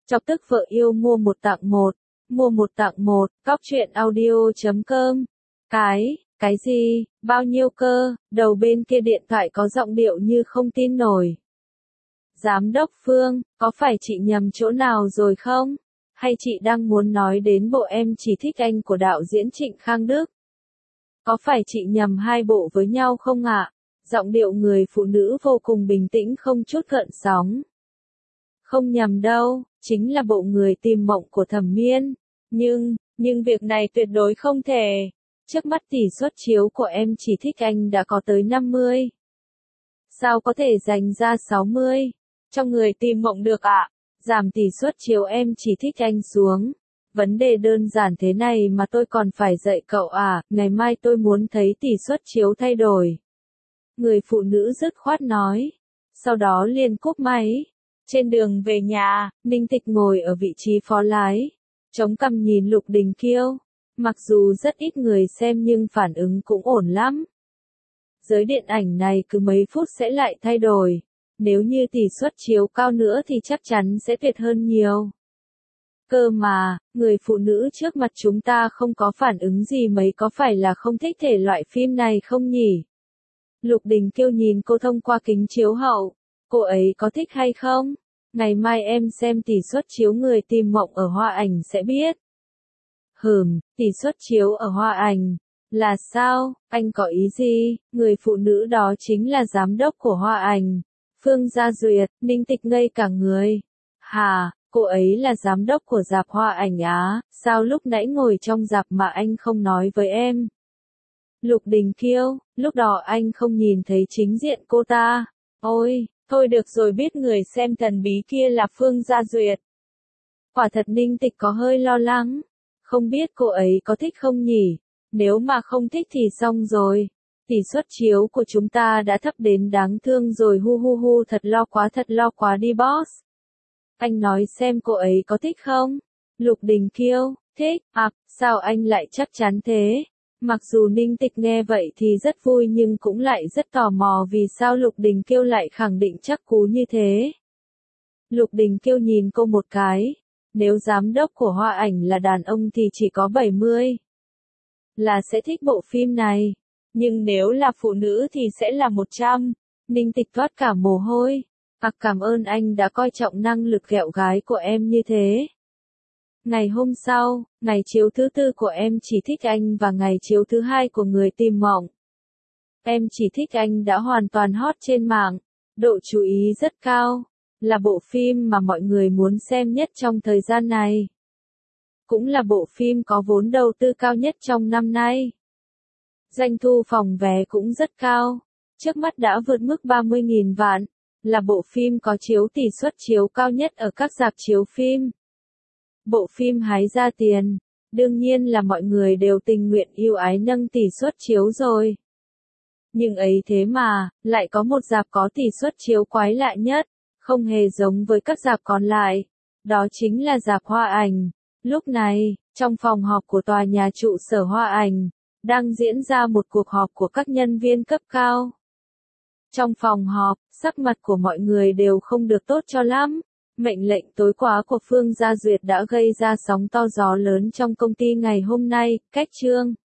Chọc tức vợ yêu mua một tặng một. Mua một tặng một, cóc.audio.com. Cái gì, bao nhiêu cơ? Đầu bên kia điện thoại có giọng điệu như không tin nổi. Giám đốc Phương, có phải chị nhầm chỗ nào rồi không? Hay chị đang muốn nói đến bộ Em Chỉ Thích Anh của đạo diễn Trịnh Khang Đức? Có phải chị nhầm hai bộ với nhau không ạ? Giọng điệu người phụ nữ vô cùng bình tĩnh không chút gợn sóng. Không nhầm đâu, chính là bộ Người Tìm Mộng của Thẩm Miên. Nhưng việc này tuyệt đối không thể. Trước mắt tỷ suất chiếu của Em Chỉ Thích Anh đã có tới 50. Sao có thể dành ra 60? Trong Người Tìm Mộng được ạ? Giảm tỷ suất chiếu Em Chỉ Thích Anh xuống. Vấn đề đơn giản thế này mà tôi còn phải dạy cậu à, ngày mai tôi muốn thấy tỷ suất chiếu thay đổi. Người phụ nữ dứt khoát nói. Sau đó liền cúp máy. Trên đường về nhà, Ninh Tịch ngồi ở vị trí phó lái. Chống cằm nhìn Lục Đình Kiêu. Mặc dù rất ít người xem nhưng phản ứng cũng ổn lắm. Giới điện ảnh này cứ mấy phút sẽ lại thay đổi. Nếu như tỷ suất chiếu cao nữa thì chắc chắn sẽ tuyệt hơn nhiều. Cơ mà, người phụ nữ trước mặt chúng ta không có phản ứng gì mấy, có phải là không thích thể loại phim này không nhỉ? Lục Đình Kiêu nhìn cô thông qua kính chiếu hậu. Cô ấy có thích hay không? Ngày mai em xem tỷ suất chiếu Người Tìm Mộng ở Hoa Ảnh sẽ biết. Tỷ suất chiếu ở Hoa Ảnh. Là sao? Anh có ý gì? Người phụ nữ đó chính là giám đốc của Hoa Ảnh. Phương Gia Duyệt. Ninh Tịch ngây cả người. Hà, cô ấy là giám đốc của rạp Hoa Ảnh á, sao lúc nãy ngồi trong rạp mà anh không nói với em? Lục Đình Kiêu, lúc đó anh không nhìn thấy chính diện cô ta. Ôi, thôi được rồi, biết người xem thần bí kia là Phương Gia Duyệt. Quả thật Ninh Tịch có hơi lo lắng. Không biết cô ấy có thích không nhỉ? Nếu mà không thích thì xong rồi. Tỷ suất chiếu của chúng ta đã thấp đến đáng thương rồi, hu, thật lo quá đi boss. Anh nói xem cô ấy có thích không? Lục Đình Kiêu, thích, sao anh lại chắc chắn thế? Mặc dù Ninh Tịch nghe vậy thì rất vui nhưng cũng lại rất tò mò vì sao Lục Đình Kiêu lại khẳng định chắc cú như thế. Lục Đình Kiêu nhìn cô một cái. Nếu giám đốc của Hoa Ảnh là đàn ông thì chỉ có 70. Là sẽ thích bộ phim này. Nhưng nếu là phụ nữ thì sẽ là 100. Ninh Tịch toát cả mồ hôi. Cảm ơn anh đã coi trọng năng lực ghẹo gái của em như thế. Ngày hôm sau, ngày chiếu thứ tư của Em Chỉ Thích Anh và ngày chiếu thứ hai của Người Tìm Mộng. Em Chỉ Thích Anh đã hoàn toàn hot trên mạng. Độ chú ý rất cao. Là bộ phim mà mọi người muốn xem nhất trong thời gian này. Cũng là bộ phim có vốn đầu tư cao nhất trong năm nay. Doanh thu phòng vé cũng rất cao. Trước mắt đã vượt mức 30.000 vạn. Là bộ phim có chiếu tỷ suất chiếu cao nhất ở các rạp chiếu phim. Bộ phim hái ra tiền. Đương nhiên là mọi người đều tình nguyện ưu ái nâng tỷ suất chiếu rồi. Nhưng ấy thế mà, lại có một rạp có tỷ suất chiếu quái lạ nhất. Không hề giống với các rạp còn lại. Đó chính là rạp Hoa Ảnh. Lúc này, trong phòng họp của tòa nhà trụ sở Hoa Ảnh, đang diễn ra một cuộc họp của các nhân viên cấp cao. Trong phòng họp, sắc mặt của mọi người đều không được tốt cho lắm. Mệnh lệnh tối qua của Phương Gia Duyệt đã gây ra sóng to gió lớn trong công ty ngày hôm nay. Cách chương